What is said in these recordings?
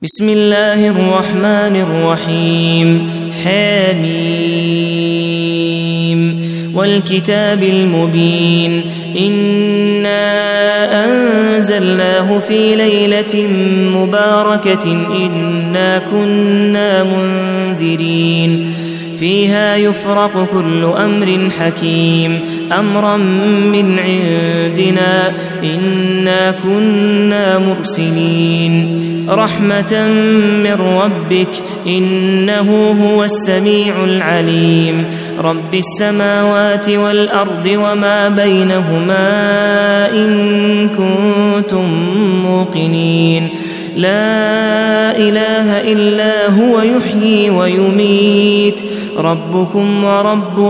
بسم الله الرحمن الرحيم حميم والكتاب المبين إنا أنزلناه في ليلة مباركة إنا كنا منذرين فيها يفرق كل أمر حكيم أمرا من عندنا إنا كنا مرسلين رحمة من ربك إنه هو السميع العليم رب السماوات والأرض وما بينهما إن كنتم موقنين لا إله إلا هو يحيي ويميت ربكم ورب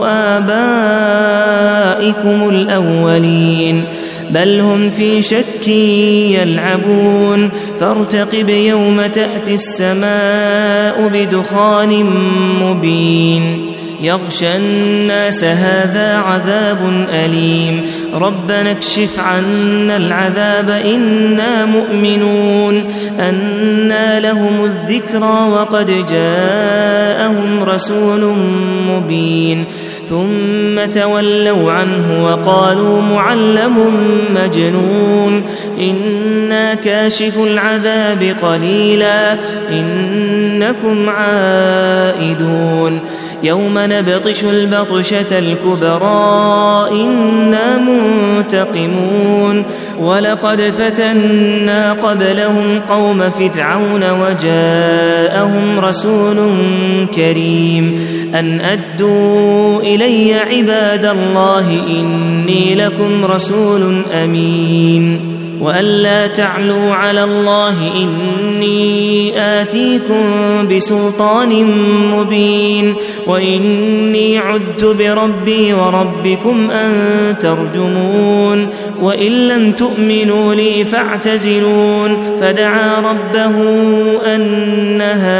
آبائكم الأولين بل هم في شك يلعبون فارتقب يوم تأتي السماء بدخان مبين يغشى الناس هذا عذاب أليم ربنا اكشف عنا العذاب إنا مؤمنون أنى لهم الذكرى وقد جاءهم رسول مبين ثم تولوا عنه وقالوا معلم مجنون إنا كاشف العذاب قليلا إنكم عائدون يوم نبطش البطشة الكبرى إنا منتقمون ولقد فتنا قبلهم قوم فرعون وجاءهم رسول كريم أن أدوا إلي عباد الله إني لكم رسول أمين وأن لا تعلوا على الله إني آتيكم بسلطان مبين وإني عذت بربي وربكم أن ترجمون وإن لم تؤمنوا لي فاعتزلون فدعا ربه أن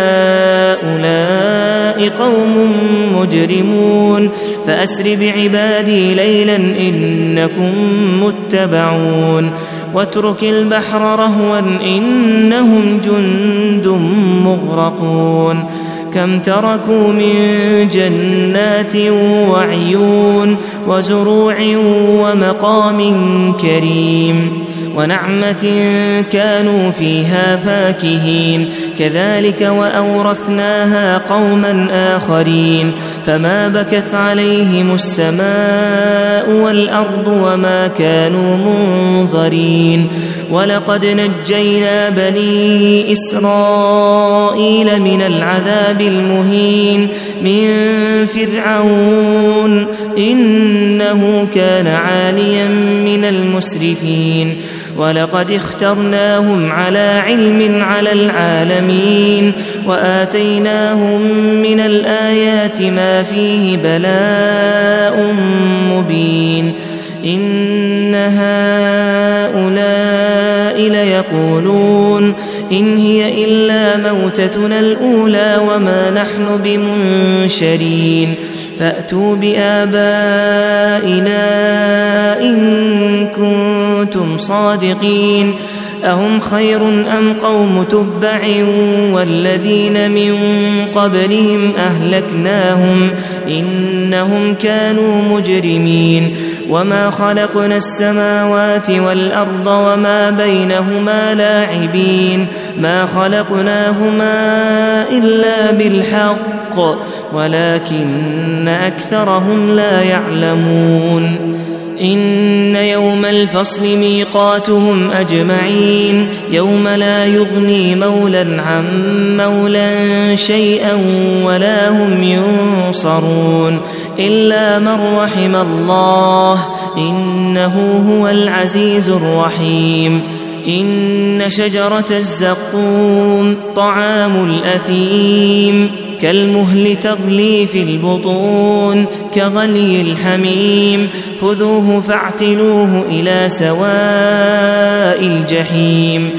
هؤلاء قوم مجرمون فأسر بعبادي ليلا إنكم متبعون واترك البحر رهوا إنهم جند مغرقون كم تركوا من جنات وعيون وزروع ومقام كريم ونعمة كانوا فيها فاكهين كذلك وأورثناها قوما آخرين فما بكت عليهم السماء والأرض وما كانوا منظرين ولقد نجينا بني إسرائيل من العذاب المهين من فرعون إنه كان عاليا من المسرفين ولقد اخترناهم على علم على العالمين وآتيناهم من الآيات ما فيه بلاء مبين إن هؤلاء ليقولون إن هي إلا موتتنا الأولى وما نحن بمنشرين فأتوا بآبائنا إن كنتم صادقين أهم خير أم قوم تبع والذين من قبلهم أهلكناهم إنهم كانوا مجرمين وما خلقنا السماوات والأرض وما بينهما لاعبين ما خلقناهما إلا بالحق ولكن أكثرهم لا يعلمون إن يوم الفصل ميقاتهم أجمعين يوم لا يغني مولى عن مولى شيئا ولا هم ينصرون إلا من رحم الله إنه هو العزيز الرحيم إن شجرة الزقوم طعام الأثيم كالمهل تغلي في البطون كغلي الحميم خذوه فاعتلوه إلى سواء الجحيم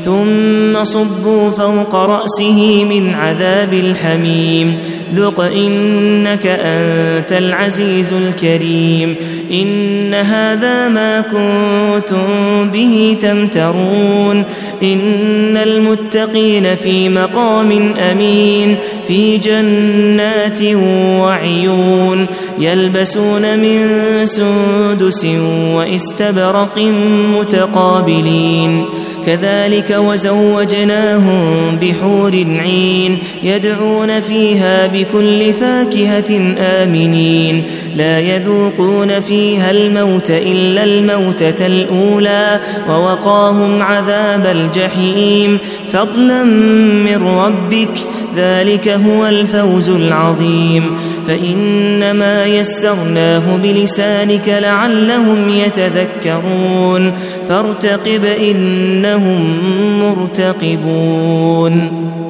ثم صبوا فوق رأسه من عذاب الحميم ذق إنك أنت العزيز الكريم إن هذا ما كنتم به تمترون إن المتقين في مقام أمين في جنات وعيون يلبسون من سندس واستبرق متقابلين كذلك وزوجناهم بحور عين يدعون فيها بكل فاكهة آمنين لا يذوقون فيها الموت إلا الموتة الأولى ووقاهم عذاب الجحيم فضلا من ربك ذلك هو الفوز العظيم فإنما يسرناه بلسانك لعلهم يتذكرون فارتقب إنهم مرتقبون